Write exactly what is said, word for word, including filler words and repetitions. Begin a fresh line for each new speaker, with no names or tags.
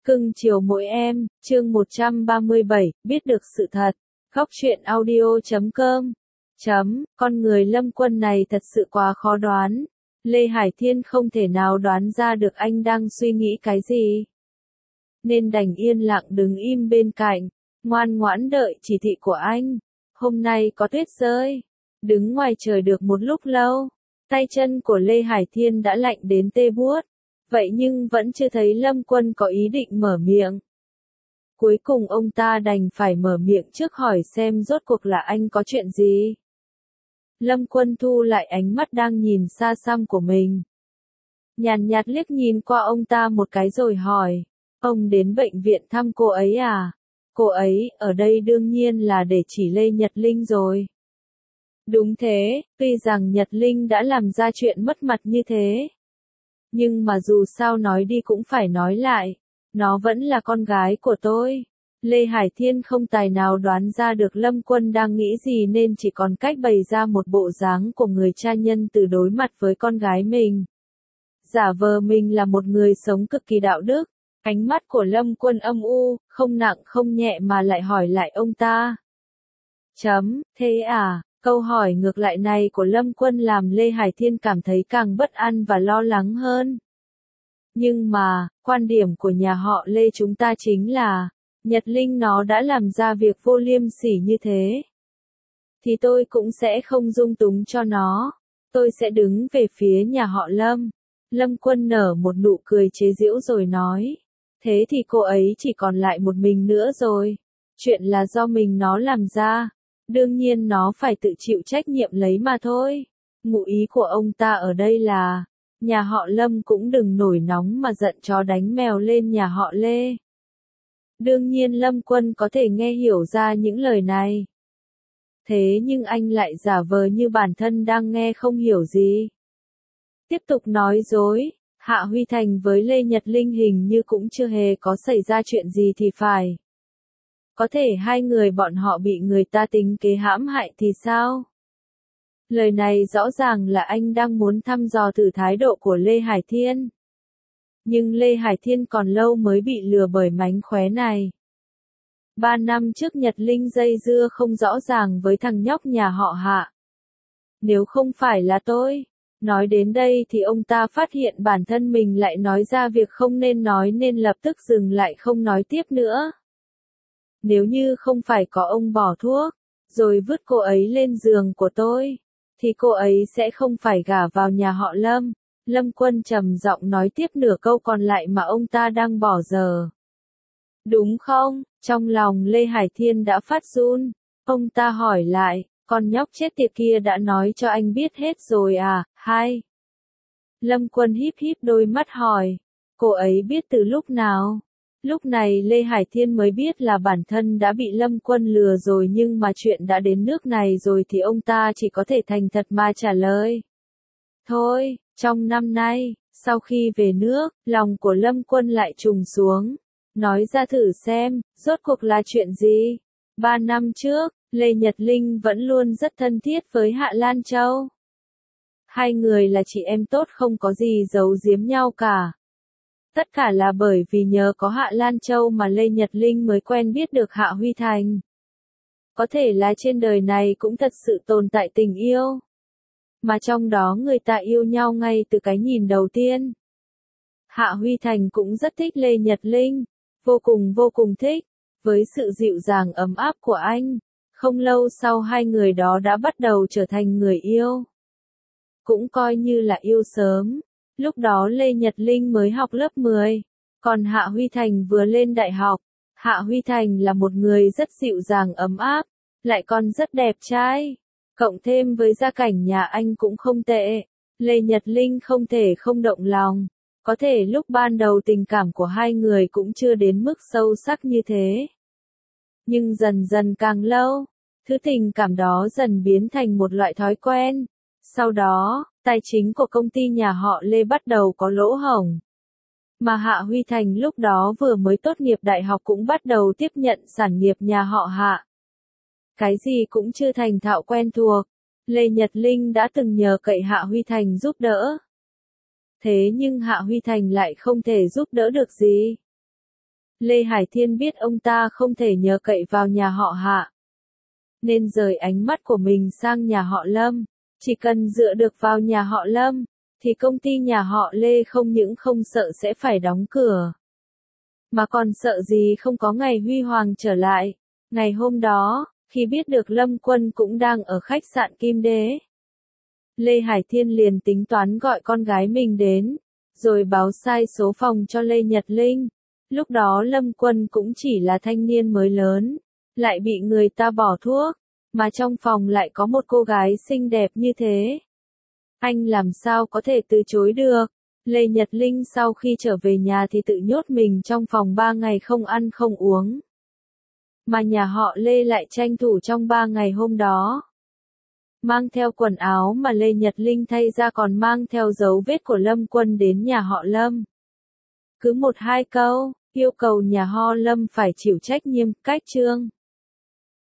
Cưng chiều mỗi em, chương một trăm ba mươi bảy, biết được sự thật. Góc truyện audio chấm com. Chấm, con người Lâm Quân này thật sự quá khó đoán. Lê Hải Thiên không thể nào đoán ra được anh đang suy nghĩ cái gì. Nên đành yên lặng đứng im bên cạnh, ngoan ngoãn đợi chỉ thị của anh. Hôm nay có tuyết rơi. Đứng ngoài trời được một lúc lâu, tay chân của Lê Hải Thiên đã lạnh đến tê buốt. Vậy nhưng vẫn chưa thấy Lâm Quân có ý định mở miệng. Cuối cùng ông ta đành phải mở miệng trước hỏi xem rốt cuộc là anh có chuyện gì. Lâm Quân thu lại ánh mắt đang nhìn xa xăm của mình. Nhàn nhạt liếc nhìn qua ông ta một cái rồi hỏi, ông đến bệnh viện thăm cô ấy à? Cô ấy, ở đây đương nhiên là để chỉ Lê Nhật Linh rồi. Đúng thế, tuy rằng Nhật Linh đã làm ra chuyện mất mặt như thế. Nhưng mà dù sao nói đi cũng phải nói lại, nó vẫn là con gái của tôi. Lê Hải Thiên không tài nào đoán ra được Lâm Quân đang nghĩ gì nên chỉ còn cách bày ra một bộ dáng của người cha nhân từ đối mặt với con gái mình. Giả vờ mình là một người sống cực kỳ đạo đức, ánh mắt của Lâm Quân âm u, không nặng không nhẹ mà lại hỏi lại ông ta. Chấm, thế à? Câu hỏi ngược lại này của Lâm Quân làm Lê Hải Thiên cảm thấy càng bất an và lo lắng hơn. Nhưng mà, quan điểm của nhà họ Lê chúng ta chính là, Nhật Linh nó đã làm ra việc vô liêm sỉ như thế. Thì tôi cũng sẽ không dung túng cho nó. Tôi sẽ đứng về phía nhà họ Lâm. Lâm Quân nở một nụ cười chế giễu rồi nói. Thế thì cô ấy chỉ còn lại một mình nữa rồi. Chuyện là do mình nó làm ra. Đương nhiên nó phải tự chịu trách nhiệm lấy mà thôi. Ngụ ý của ông ta ở đây là, nhà họ Lâm cũng đừng nổi nóng mà giận chó đánh mèo lên nhà họ Lê. Đương nhiên Lâm Quân có thể nghe hiểu ra những lời này. Thế nhưng anh lại giả vờ như bản thân đang nghe không hiểu gì. Tiếp tục nói dối, Hạ Huy Thành với Lê Nhật Linh hình như cũng chưa hề có xảy ra chuyện gì thì phải. Có thể hai người bọn họ bị người ta tính kế hãm hại thì sao? Lời này rõ ràng là anh đang muốn thăm dò thử thái độ của Lê Hải Thiên. Nhưng Lê Hải Thiên còn lâu mới bị lừa bởi mánh khóe này. Ba năm trước Nhật Linh dây dưa không rõ ràng với thằng nhóc nhà họ Hạ. Nếu không phải là tôi. Nói đến đây thì ông ta phát hiện bản thân mình lại nói ra việc không nên nói nên lập tức dừng lại không nói tiếp nữa. Nếu như không phải có ông bỏ thuốc, rồi vứt cô ấy lên giường của tôi, thì cô ấy sẽ không phải gả vào nhà họ Lâm. Lâm Quân trầm giọng nói tiếp nửa câu còn lại mà ông ta đang bỏ dở. Đúng không? Trong lòng Lê Hải Thiên đã phát run. Ông ta hỏi lại, con nhóc chết tiệt kia đã nói cho anh biết hết rồi à? Hai. Lâm Quân híp híp đôi mắt hỏi, cô ấy biết từ lúc nào? Lúc này Lê Hải Thiên mới biết là bản thân đã bị Lâm Quân lừa rồi nhưng mà chuyện đã đến nước này rồi thì ông ta chỉ có thể thành thật mà trả lời. Thôi, trong năm nay, sau khi về nước, lòng của Lâm Quân lại trùng xuống. Nói ra thử xem, rốt cuộc là chuyện gì? Ba năm trước, Lê Nhật Linh vẫn luôn rất thân thiết với Hạ Lan Châu. Hai người là chị em tốt không có gì giấu giếm nhau cả. Tất cả là bởi vì nhờ có Hạ Lan Châu mà Lê Nhật Linh mới quen biết được Hạ Huy Thành. Có thể là trên đời này cũng thật sự tồn tại tình yêu. Mà trong đó người ta yêu nhau ngay từ cái nhìn đầu tiên. Hạ Huy Thành cũng rất thích Lê Nhật Linh. Vô cùng vô cùng thích. Với sự dịu dàng ấm áp của anh. Không lâu sau hai người đó đã bắt đầu trở thành người yêu. Cũng coi như là yêu sớm. Lúc đó Lê Nhật Linh mới học lớp mười, còn Hạ Huy Thành vừa lên đại học. Hạ Huy Thành là một người rất dịu dàng ấm áp, lại còn rất đẹp trai. Cộng thêm với gia cảnh nhà anh cũng không tệ. Lê Nhật Linh không thể không động lòng. Có thể lúc ban đầu tình cảm của hai người cũng chưa đến mức sâu sắc như thế. Nhưng dần dần càng lâu, thứ tình cảm đó dần biến thành một loại thói quen. Sau đó, tài chính của công ty nhà họ Lê bắt đầu có lỗ hổng. Mà Hạ Huy Thành lúc đó vừa mới tốt nghiệp đại học cũng bắt đầu tiếp nhận sản nghiệp nhà họ Hạ. Cái gì cũng chưa thành thạo quen thuộc. Lê Nhật Linh đã từng nhờ cậy Hạ Huy Thành giúp đỡ. Thế nhưng Hạ Huy Thành lại không thể giúp đỡ được gì. Lê Hải Thiên biết ông ta không thể nhờ cậy vào nhà họ Hạ, nên rời ánh mắt của mình sang nhà họ Lâm. Chỉ cần dựa được vào nhà họ Lâm, thì công ty nhà họ Lê không những không sợ sẽ phải đóng cửa, mà còn sợ gì không có ngày huy hoàng trở lại. Ngày hôm đó, khi biết được Lâm Quân cũng đang ở khách sạn Kim Đế, Lê Hải Thiên liền tính toán gọi con gái mình đến, rồi báo sai số phòng cho Lê Nhật Linh. Lúc đó Lâm Quân cũng chỉ là thanh niên mới lớn, lại bị người ta bỏ thuốc, mà trong phòng lại có một cô gái xinh đẹp như thế. Anh làm sao có thể từ chối được? Lê Nhật Linh sau khi trở về nhà thì tự nhốt mình trong phòng ba ngày không ăn không uống. Mà nhà họ Lê lại tranh thủ trong ba ngày hôm đó, mang theo quần áo mà Lê Nhật Linh thay ra còn mang theo dấu vết của Lâm Quân đến nhà họ Lâm. Cứ một hai câu, yêu cầu nhà họ Lâm phải chịu trách nhiệm, cách trương.